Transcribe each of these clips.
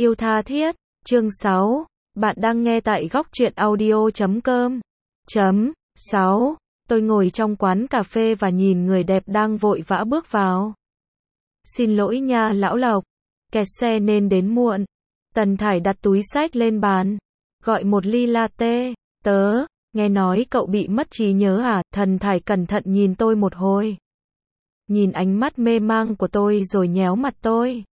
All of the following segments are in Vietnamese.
Yêu tha thiết, chương 6, bạn đang nghe tại góc truyện audio.com. 6. Tôi ngồi trong quán cà phê và nhìn người đẹp đang vội vã bước vào. Xin lỗi nha lão Lộc, kẹt xe nên đến muộn. Tần Thải đặt túi xách lên bàn, gọi một ly latte. Nghe nói cậu bị mất trí nhớ à? Tần Thải cẩn thận nhìn tôi một hồi. Nhìn ánh mắt mê mang của tôi rồi nhéo mặt tôi.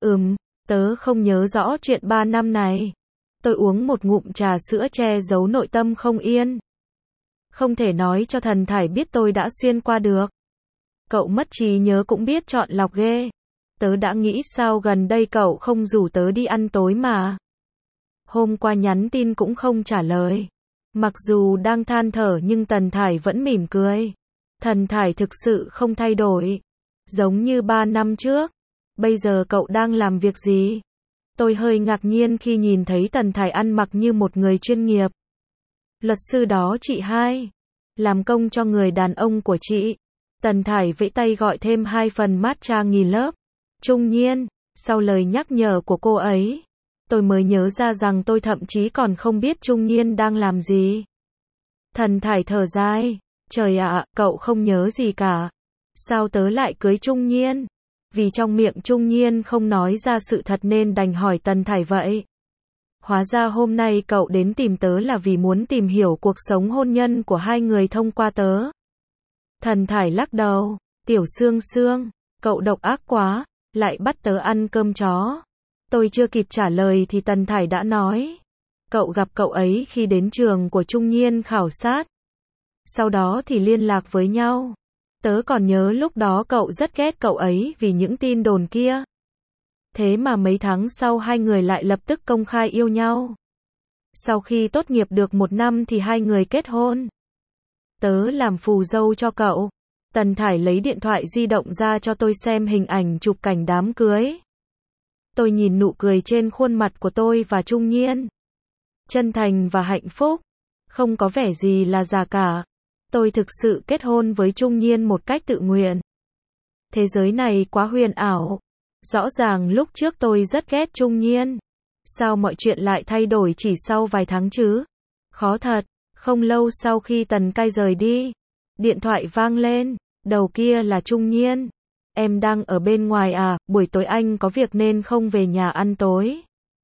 Tớ không nhớ rõ chuyện 3 năm này. Tôi uống một ngụm trà sữa che giấu nội tâm không yên. Không thể nói cho Tần Thải biết tôi đã xuyên qua được. Cậu mất trí nhớ cũng biết chọn lọc ghê. Tớ đã nghĩ sao gần đây cậu không rủ tớ đi ăn tối mà. Hôm qua nhắn tin cũng không trả lời. Mặc dù đang than thở nhưng Tần Thải vẫn mỉm cười. Tần Thải thực sự không thay đổi. Giống như 3 năm trước. Bây giờ cậu đang làm việc gì? Tôi hơi ngạc nhiên khi nhìn thấy Tần Thải ăn mặc như một người chuyên nghiệp. Luật sư đó chị hai. Làm công cho người đàn ông của chị. Tần Thải vẫy tay gọi thêm 2 phần matcha nghỉ lớp. Trung Nhiên, sau lời nhắc nhở của cô ấy, tôi mới nhớ ra rằng tôi thậm chí còn không biết Trung Nhiên đang làm gì. Tần Thải thở dài. Trời ạ, cậu không nhớ gì cả. Sao tớ lại cưới Trung Nhiên? Vì trong miệng Trung Nhiên không nói ra sự thật nên đành hỏi Tần Thải vậy. Hóa ra hôm nay cậu đến tìm tớ là vì muốn tìm hiểu cuộc sống hôn nhân của hai người thông qua tớ. Tần Thải lắc đầu. Tiểu Sương Sương, cậu độc ác quá, lại bắt tớ ăn cơm chó. Tôi chưa kịp trả lời thì Tần Thải đã nói. Cậu gặp cậu ấy khi đến trường của Trung Nhiên khảo sát. Sau đó thì liên lạc với nhau. Tớ còn nhớ lúc đó cậu rất ghét cậu ấy vì những tin đồn kia. Thế mà mấy tháng sau hai người lại lập tức công khai yêu nhau. Sau khi tốt nghiệp được 1 năm thì hai người kết hôn. Tớ làm phù dâu cho cậu. Tần Thải lấy điện thoại di động ra cho tôi xem hình ảnh chụp cảnh đám cưới. Tôi nhìn nụ cười trên khuôn mặt của tôi và Trung Nhiên. Chân thành và hạnh phúc. Không có vẻ gì là giả cả. Tôi thực sự kết hôn với Trung Nhiên một cách tự nguyện. Thế giới này quá huyền ảo. Rõ ràng lúc trước tôi rất ghét Trung Nhiên. Sao mọi chuyện lại thay đổi chỉ sau vài tháng chứ? Khó thật. Không lâu sau khi Tần Cai rời đi, điện thoại vang lên. Đầu kia là Trung Nhiên. Em đang ở bên ngoài à? Buổi tối anh có việc nên không về nhà ăn tối.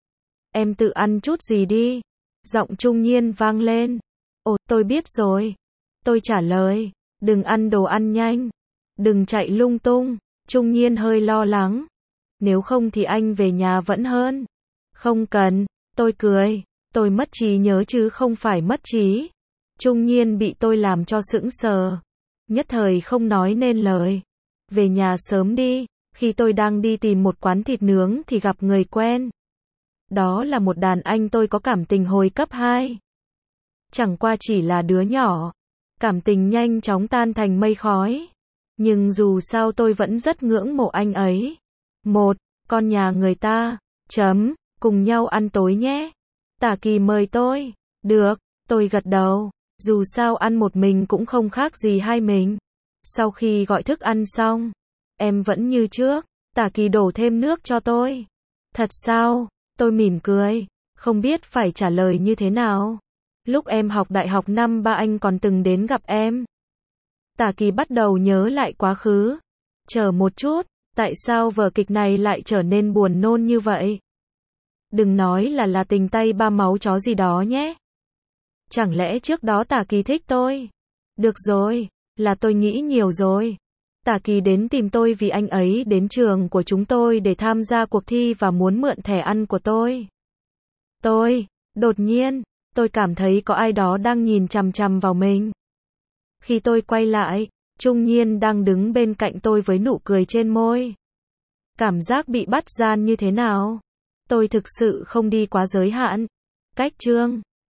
Em tự ăn chút gì đi. Giọng Trung Nhiên vang lên. Ồ, tôi biết rồi. Tôi trả lời. Đừng ăn đồ ăn nhanh. Đừng chạy lung tung. Trung Nhiên hơi lo lắng. Nếu không thì anh về nhà vẫn hơn. Không cần. Tôi cười. Tôi mất trí nhớ chứ không phải mất trí. Trung Nhiên bị tôi làm cho sững sờ. Nhất thời không nói nên lời. Về nhà sớm đi. Khi tôi đang đi tìm một quán thịt nướng thì gặp người quen. Đó là một đàn anh tôi có cảm tình hồi cấp 2. Chẳng qua chỉ là đứa nhỏ. Cảm tình nhanh chóng tan thành mây khói. Nhưng dù sao tôi vẫn rất ngưỡng mộ anh ấy. Con nhà người ta. Cùng nhau ăn tối nhé. Tả Kỳ mời tôi. Được, tôi gật đầu. Dù sao ăn một mình cũng không khác gì hai mình. Sau khi gọi thức ăn xong, em vẫn như trước. Tả Kỳ đổ thêm nước cho tôi. Thật sao? Tôi mỉm cười, không biết phải trả lời như thế nào. Lúc em học đại học năm 3 anh còn từng đến gặp em. Tả Kỳ bắt đầu nhớ lại quá khứ. Chờ một chút, tại sao vở kịch này lại trở nên buồn nôn như vậy? Đừng nói là tình tay ba máu chó gì đó nhé. Chẳng lẽ trước đó Tả Kỳ thích tôi? Được rồi, là tôi nghĩ nhiều rồi. Tả Kỳ đến tìm tôi vì anh ấy đến trường của chúng tôi để tham gia cuộc thi và muốn mượn thẻ ăn của tôi. Đột nhiên, tôi cảm thấy có ai đó đang nhìn chằm chằm vào mình. Khi tôi quay lại, Trung Nhiên đang đứng bên cạnh tôi với nụ cười trên môi. Cảm giác bị bắt gian như thế nào? Tôi thực sự không đi quá giới hạn. Cách chương